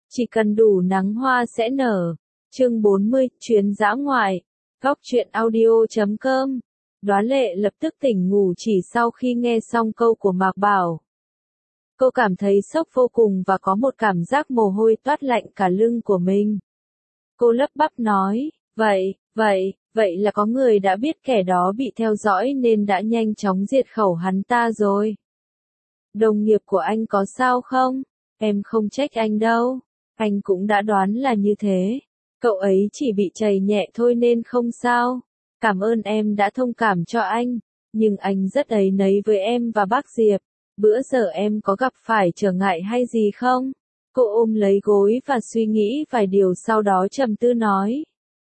Chỉ cần đủ nắng hoa sẽ nở. Chương 40, chuyến dã ngoại. Góc truyện audio.com. Đoá Lệ lập tức tỉnh ngủ chỉ sau khi nghe xong câu của Mạc Bảo. Cô cảm thấy sốc vô cùng và có một cảm giác mồ hôi toát lạnh cả lưng của mình. Cô lắp bắp nói, vậy là có người đã biết kẻ đó bị theo dõi nên đã nhanh chóng diệt khẩu hắn ta rồi. Đồng nghiệp của anh có sao không? Em không trách anh đâu. Anh cũng đã đoán là như thế. Cậu ấy chỉ bị trầy nhẹ thôi nên không sao. Cảm ơn em đã thông cảm cho anh. Nhưng anh rất áy náy với em và bác Diệp. Bữa giờ em có gặp phải trở ngại hay gì không? Cô ôm lấy gối và suy nghĩ vài điều sau đó trầm tư nói.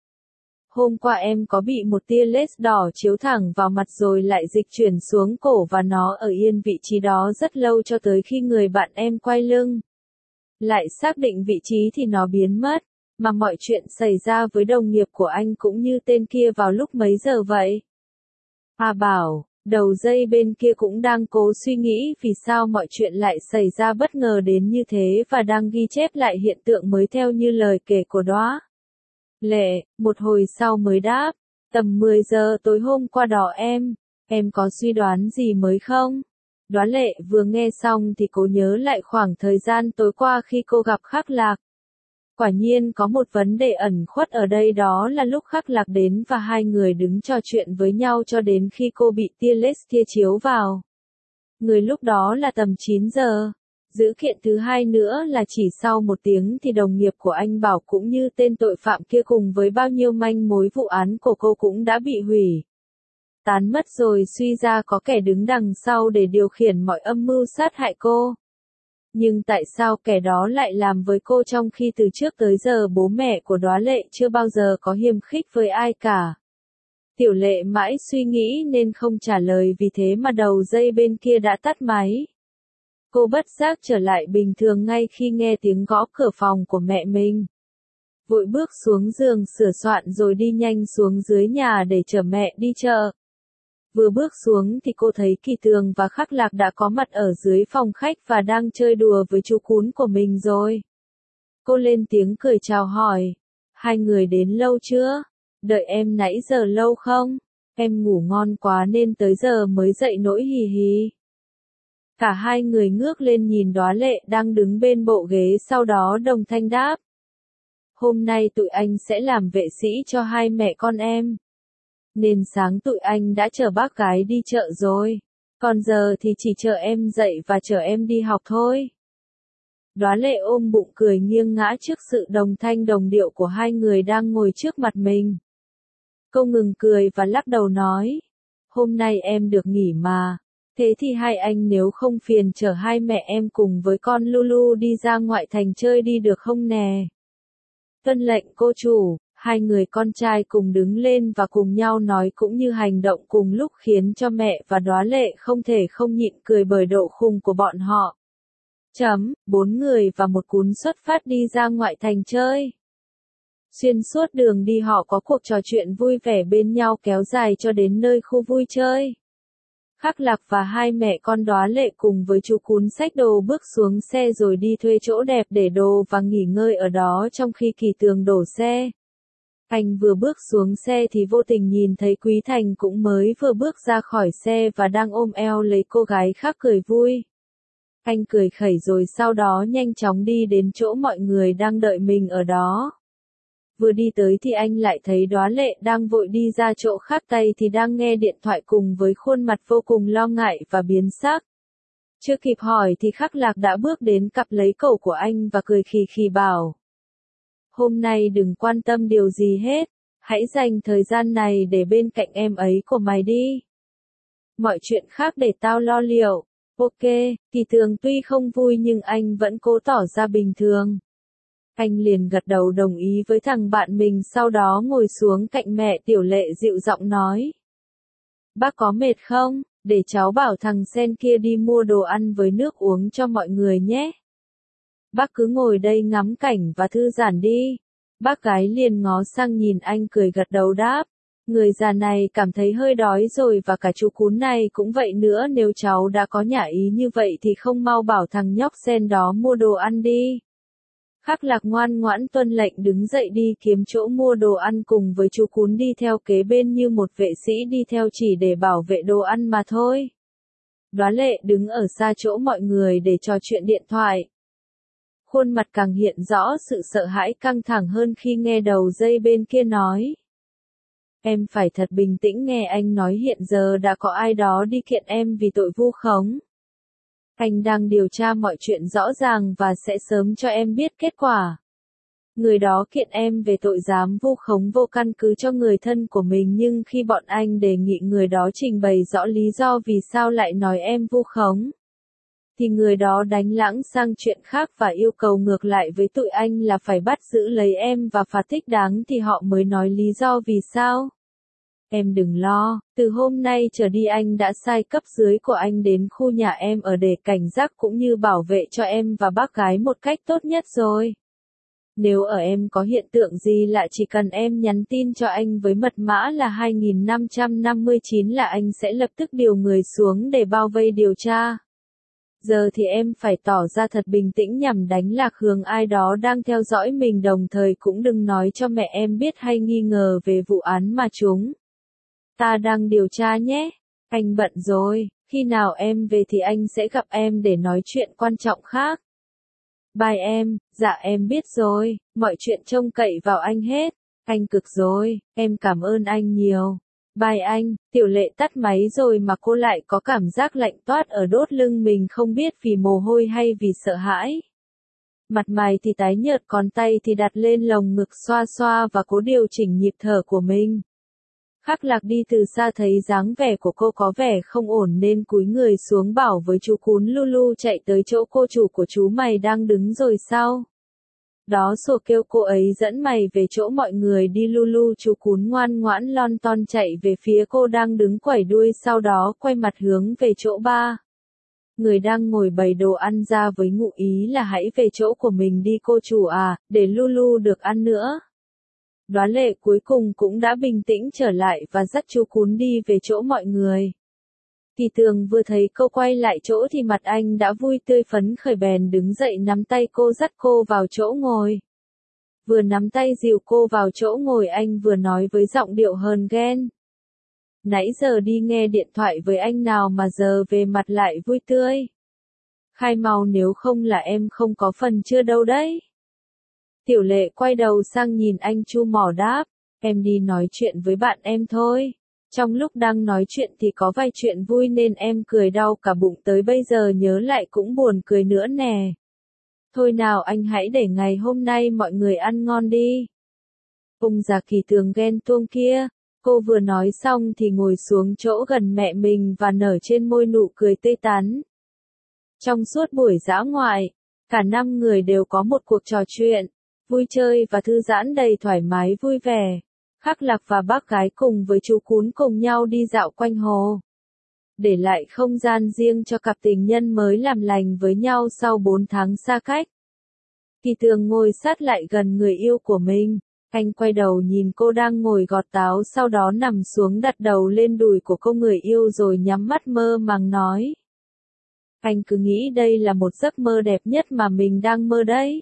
Hôm qua em có bị một tia laser đỏ chiếu thẳng vào mặt rồi lại dịch chuyển xuống cổ và nó ở yên vị trí đó rất lâu cho tới khi người bạn em quay lưng. Lại xác định vị trí thì nó biến mất, mà mọi chuyện xảy ra với đồng nghiệp của anh cũng như tên kia vào lúc mấy giờ vậy? Hà bảo, đầu dây bên kia cũng đang cố suy nghĩ vì sao mọi chuyện lại xảy ra bất ngờ đến như thế và đang ghi chép lại hiện tượng mới theo như lời kể của Đoá Lệ, một hồi sau mới đáp, tầm 10 giờ tối hôm qua đó em có suy đoán gì mới không? Đoá Lệ vừa nghe xong thì cô nhớ lại khoảng thời gian tối qua khi cô gặp Khắc Lạc. Quả nhiên có một vấn đề ẩn khuất ở đây, đó là lúc Khắc Lạc đến và hai người đứng trò chuyện với nhau cho đến khi cô bị tia laser kia chiếu vào. Người lúc đó là tầm 9 giờ. Dữ kiện thứ hai nữa là chỉ sau một tiếng thì đồng nghiệp của anh Bảo cũng như tên tội phạm kia cùng với bao nhiêu manh mối vụ án của cô cũng đã bị hủy tán mất rồi, suy ra có kẻ đứng đằng sau để điều khiển mọi âm mưu sát hại cô. Nhưng tại sao kẻ đó lại làm với cô trong khi từ trước tới giờ bố mẹ của Đoá Lệ chưa bao giờ có hiềm khích với ai cả? Tiểu Lệ mãi suy nghĩ nên không trả lời, vì thế mà đầu dây bên kia đã tắt máy. Cô bất giác trở lại bình thường ngay khi nghe tiếng gõ cửa phòng của mẹ mình. Vội bước xuống giường sửa soạn rồi đi nhanh xuống dưới nhà để chở mẹ đi chợ. Vừa bước xuống thì cô thấy Kỳ Tường và Khắc Lạc đã có mặt ở dưới phòng khách và đang chơi đùa với chú cún của mình rồi. Cô lên tiếng cười chào hỏi. Hai người đến lâu chưa? Đợi em nãy giờ lâu không? Em ngủ ngon quá nên tới giờ mới dậy nỗi hì hì. Cả hai người ngước lên nhìn Đoá Lệ đang đứng bên bộ ghế, sau đó đồng thanh đáp. Hôm nay tụi anh sẽ làm vệ sĩ cho hai mẹ con em. Nên sáng tụi anh đã chở bác gái đi chợ rồi. Còn giờ thì chỉ chờ em dậy và chở em đi học thôi. Đoá Lệ ôm bụng cười nghiêng ngã trước sự đồng thanh đồng điệu của hai người đang ngồi trước mặt mình. Cô ngừng cười và lắc đầu nói. Hôm nay em được nghỉ mà. Thế thì hai anh nếu không phiền chở hai mẹ em cùng với con Lulu đi ra ngoại thành chơi đi được không nè? Tuân lệnh cô chủ. Hai người con trai cùng đứng lên và cùng nhau nói cũng như hành động cùng lúc khiến cho mẹ và Đoá Lệ không thể không nhịn cười bởi độ khùng của bọn họ. Bốn người và một cún xuất phát đi ra ngoại thành chơi. Xuyên suốt đường đi họ có cuộc trò chuyện vui vẻ bên nhau kéo dài cho đến nơi khu vui chơi. Khắc Lạc và hai mẹ con Đoá Lệ cùng với chú cún xách đồ bước xuống xe rồi đi thuê chỗ đẹp để đồ và nghỉ ngơi ở đó trong khi Kỳ Tường đổ xe. Anh vừa bước xuống xe thì vô tình nhìn thấy Quý Thành cũng mới vừa bước ra khỏi xe và đang ôm eo lấy cô gái khác cười vui. Anh cười khẩy rồi sau đó nhanh chóng đi đến chỗ mọi người đang đợi mình ở đó. Vừa đi tới thì anh lại thấy Đoá Lệ đang vội đi ra chỗ khác, tay thì đang nghe điện thoại cùng với khuôn mặt vô cùng lo ngại và biến sắc. Chưa kịp hỏi thì Khắc Lạc đã bước đến cặp lấy cổ của anh và cười khì khì bảo. Hôm nay đừng quan tâm điều gì hết, hãy dành thời gian này để bên cạnh em ấy của mày đi. Mọi chuyện khác để tao lo liệu. Ok, Kỳ Tường tuy không vui nhưng anh vẫn cố tỏ ra bình thường. Anh liền gật đầu đồng ý với thằng bạn mình, sau đó ngồi xuống cạnh mẹ Tiểu Lệ dịu giọng nói. Bác có mệt không? Để cháu bảo thằng Sen kia đi mua đồ ăn với nước uống cho mọi người nhé. Bác cứ ngồi đây ngắm cảnh và thư giãn đi. Bác gái liền ngó sang nhìn anh cười gật đầu đáp. Người già này cảm thấy hơi đói rồi và cả chú cún này cũng vậy nữa, nếu cháu đã có nhã ý như vậy thì không mau bảo thằng nhóc Sen đó mua đồ ăn đi. Khắc Lạc ngoan ngoãn tuân lệnh đứng dậy đi kiếm chỗ mua đồ ăn cùng với chú cún đi theo kế bên như một vệ sĩ đi theo chỉ để bảo vệ đồ ăn mà thôi. Đoá Lệ đứng ở xa chỗ mọi người để trò chuyện điện thoại. Khuôn mặt càng hiện rõ sự sợ hãi căng thẳng hơn khi nghe đầu dây bên kia nói. Em phải thật bình tĩnh nghe anh nói hiện giờ đã có ai đó đi kiện em vì tội vu khống. Anh đang điều tra mọi chuyện rõ ràng và sẽ sớm cho em biết kết quả. Người đó kiện em về tội dám vu khống vô căn cứ cho người thân của mình nhưng khi bọn anh đề nghị người đó trình bày rõ lý do vì sao lại nói em vu khống, thì người đó đánh lãng sang chuyện khác và yêu cầu ngược lại với tụi anh là phải bắt giữ lấy em và phạt thích đáng thì họ mới nói lý do vì sao. Em đừng lo, từ hôm nay trở đi anh đã sai cấp dưới của anh đến khu nhà em ở để cảnh giác cũng như bảo vệ cho em và bác gái một cách tốt nhất rồi. Nếu ở em có hiện tượng gì lạ chỉ cần em nhắn tin cho anh với mật mã là 2559 là anh sẽ lập tức điều người xuống để bao vây điều tra. Giờ thì em phải tỏ ra thật bình tĩnh nhằm đánh lạc hướng ai đó đang theo dõi mình đồng thời cũng đừng nói cho mẹ em biết hay nghi ngờ về vụ án mà chúng ta đang điều tra nhé. Anh bận rồi, khi nào em về thì anh sẽ gặp em để nói chuyện quan trọng khác. Bye em, dạ em biết rồi, mọi chuyện trông cậy vào anh hết. Anh cực rồi, em cảm ơn anh nhiều. Bye anh, Tiểu Lệ tắt máy rồi mà cô lại có cảm giác lạnh toát ở đốt lưng mình không biết vì mồ hôi hay vì sợ hãi. Mặt mày thì tái nhợt còn tay thì đặt lên lồng ngực xoa xoa và cố điều chỉnh nhịp thở của mình. Khắc Lạc đi từ xa thấy dáng vẻ của cô có vẻ không ổn nên cúi người xuống bảo với chú cún Lulu chạy tới chỗ cô chủ của chú mày đang đứng rồi sao? Đó sổ kêu cô ấy dẫn mày về chỗ mọi người đi. Lulu chú cún ngoan ngoãn lon ton chạy về phía cô đang đứng quẩy đuôi sau đó quay mặt hướng về chỗ ba người đang ngồi bày đồ ăn ra với ngụ ý là hãy về chỗ của mình đi cô chủ à, để Lulu được ăn nữa. Đoá Lệ cuối cùng cũng đã bình tĩnh trở lại và dắt chú cún đi về chỗ mọi người. Kỳ Tường vừa thấy cô quay lại chỗ thì mặt anh đã vui tươi phấn khởi bèn đứng dậy nắm tay cô dắt cô vào chỗ ngồi. Vừa nắm tay dìu cô vào chỗ ngồi anh vừa nói với giọng điệu hờn ghen. Nãy giờ đi nghe điện thoại với anh nào mà giờ về mặt lại vui tươi. Khai mau nếu không là em không có phần chưa đâu đấy. Tiểu Lệ quay đầu sang nhìn anh chu mỏ đáp, em đi nói chuyện với bạn em thôi. Trong lúc đang nói chuyện thì có vài chuyện vui nên em cười đau cả bụng tới bây giờ nhớ lại cũng buồn cười nữa nè. Thôi nào anh hãy để ngày hôm nay mọi người ăn ngon đi. Ông già Kỳ Tường ghen tuông kia, cô vừa nói xong thì ngồi xuống chỗ gần mẹ mình và nở trên môi nụ cười tươi tắn. Trong suốt buổi dã ngoại, cả 5 người đều có một cuộc trò chuyện, vui chơi và thư giãn đầy thoải mái vui vẻ. Khắc Lạc và bác gái cùng với chú cún cùng nhau đi dạo quanh hồ. Để lại không gian riêng cho cặp tình nhân mới làm lành với nhau sau 4 tháng xa cách. Kỳ Tường ngồi sát lại gần người yêu của mình. Anh quay đầu nhìn cô đang ngồi gọt táo sau đó nằm xuống đặt đầu lên đùi của cô người yêu rồi nhắm mắt mơ màng nói. Anh cứ nghĩ đây là một giấc mơ đẹp nhất mà mình đang mơ đấy.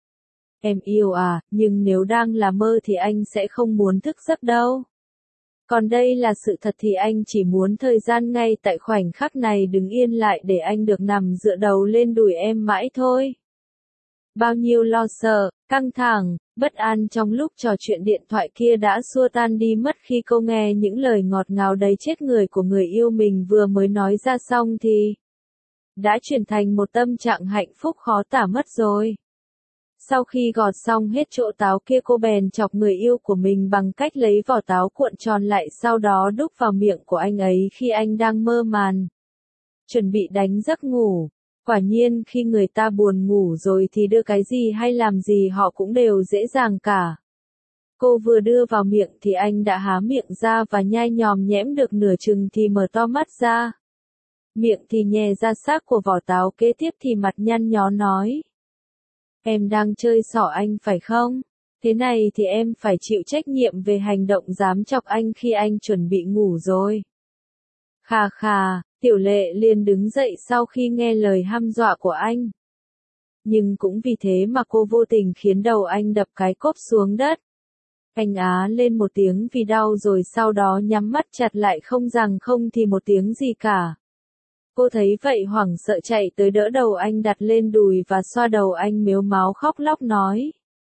Em yêu à, nhưng nếu đang là mơ thì anh sẽ không muốn thức giấc đâu. Còn đây là sự thật thì anh chỉ muốn thời gian ngay tại khoảnh khắc này đứng yên lại để anh được nằm dựa đầu lên đùi em mãi thôi. Bao nhiêu lo sợ, căng thẳng, bất an trong lúc trò chuyện điện thoại kia đã xua tan đi mất khi cô nghe những lời ngọt ngào đầy chết người của người yêu mình vừa mới nói ra xong thì đã chuyển thành một tâm trạng hạnh phúc khó tả mất rồi. Sau khi gọt xong hết chỗ táo kia cô bèn chọc người yêu của mình bằng cách lấy vỏ táo cuộn tròn lại sau đó đút vào miệng của anh ấy khi anh đang mơ màn. Chuẩn bị đánh giấc ngủ. Quả nhiên khi người ta buồn ngủ rồi thì đưa cái gì hay làm gì họ cũng đều dễ dàng cả. Cô vừa đưa vào miệng thì anh đã há miệng ra và nhai nhòm nhẽm được nửa chừng thì mở to mắt ra. Miệng thì nhè ra xác của vỏ táo kế tiếp thì mặt nhăn nhó nói. Em đang chơi xỏ anh phải không? Thế này thì em phải chịu trách nhiệm về hành động dám chọc anh khi anh chuẩn bị ngủ rồi. Khà khà, Tiểu Lệ liền đứng dậy sau khi nghe lời hăm dọa của anh. nhưng cũng vì thế mà cô vô tình khiến đầu anh đập cái cốp xuống đất. Anh á lên một tiếng vì đau rồi sau đó nhắm mắt chặt lại không rằng không thì một tiếng gì cả. Cô thấy vậy hoảng sợ chạy tới đỡ đầu anh đặt lên đùi và xoa đầu anh mếu máo khóc lóc nói.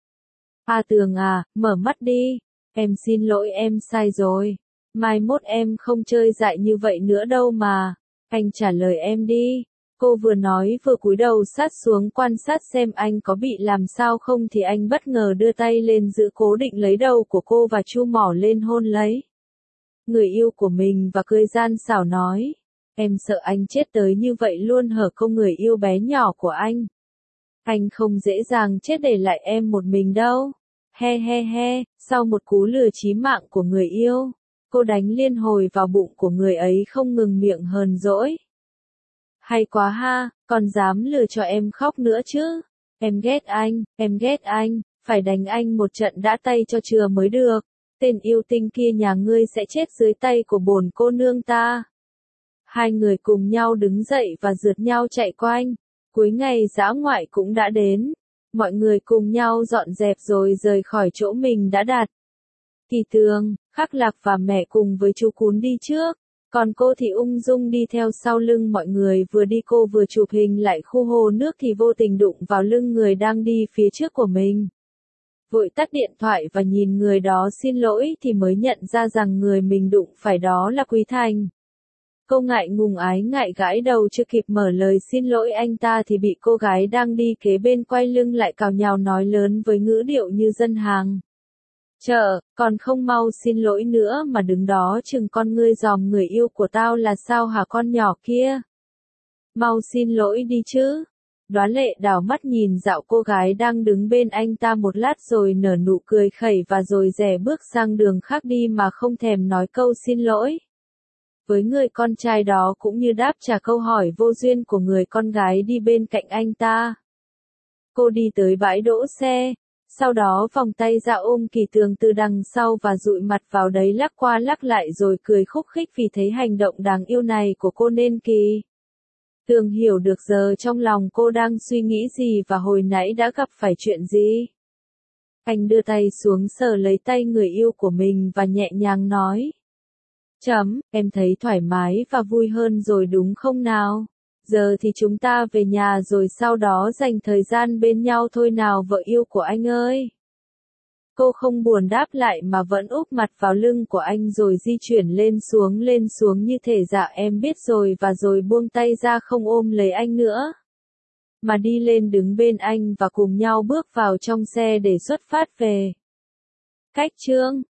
A Tường à, mở mắt đi, em xin lỗi em sai rồi, mai mốt em không chơi dại như vậy nữa đâu mà, anh trả lời em đi. Cô vừa nói vừa cúi đầu sát xuống quan sát xem anh có bị làm sao không thì anh bất ngờ đưa tay lên giữ cố định lấy đầu của cô và chu mỏ lên hôn lấy người yêu của mình và cười gian xảo nói. Em sợ anh chết tới như vậy luôn hở cô người yêu bé nhỏ của anh. Anh không dễ dàng chết để lại em một mình đâu. He he he, sau một cú lừa chí mạng của người yêu, cô đánh liên hồi vào bụng của người ấy không ngừng miệng hờn dỗi. Hay quá ha, còn dám lừa cho em khóc nữa chứ. Em ghét anh, phải đánh anh một trận đã tay cho chừa mới được. Tên yêu tinh kia nhà ngươi sẽ chết dưới tay của bổn cô nương ta. Hai người cùng nhau đứng dậy và rượt nhau chạy quanh. Cuối ngày dã ngoại cũng đã đến. Mọi người cùng nhau dọn dẹp rồi rời khỏi chỗ mình đã đặt. Kỳ Tường, Khắc Lạc và mẹ cùng với chú Cún đi trước. Còn cô thì ung dung đi theo sau lưng mọi người, vừa đi cô vừa chụp hình lại khu hồ nước thì vô tình đụng vào lưng người đang đi phía trước của mình. Vội tắt điện thoại và nhìn người đó xin lỗi thì mới nhận ra rằng người mình đụng phải đó là Quý Thành. Cô ngại ngùng ái ngại gãi đầu chưa kịp mở lời xin lỗi anh ta thì bị cô gái đang đi kế bên quay lưng lại cào nhào nói lớn với ngữ điệu như dân hàng. Chờ, còn không mau xin lỗi nữa mà đứng đó chừng con ngươi dòm người yêu của tao là sao hả con nhỏ kia? Mau xin lỗi đi chứ. Đoá Lệ đảo mắt nhìn dạo cô gái đang đứng bên anh ta một lát rồi nở nụ cười khẩy và rồi rẽ bước sang đường khác đi mà không thèm nói câu xin lỗi. Với người con trai đó cũng như đáp trả câu hỏi vô duyên của người con gái đi bên cạnh anh ta. Cô đi tới bãi đỗ xe. Sau đó vòng tay ra ôm Kỳ Tường từ đằng sau và dụi mặt vào đấy lắc qua lắc lại rồi cười khúc khích vì thấy hành động đáng yêu này của cô nên Kỳ Tường hiểu được giờ trong lòng cô đang suy nghĩ gì và hồi nãy đã gặp phải chuyện gì. Anh đưa tay xuống sờ lấy tay người yêu của mình và nhẹ nhàng nói. Em thấy thoải mái và vui hơn rồi đúng không nào? Giờ thì chúng ta về nhà rồi sau đó dành thời gian bên nhau thôi nào vợ yêu của anh ơi. Cô không buồn đáp lại mà vẫn úp mặt vào lưng của anh rồi di chuyển lên xuống như thể dạ em biết rồi và rồi buông tay ra không ôm lấy anh nữa. Mà đi lên đứng bên anh và cùng nhau bước vào trong xe để xuất phát về. Cách chương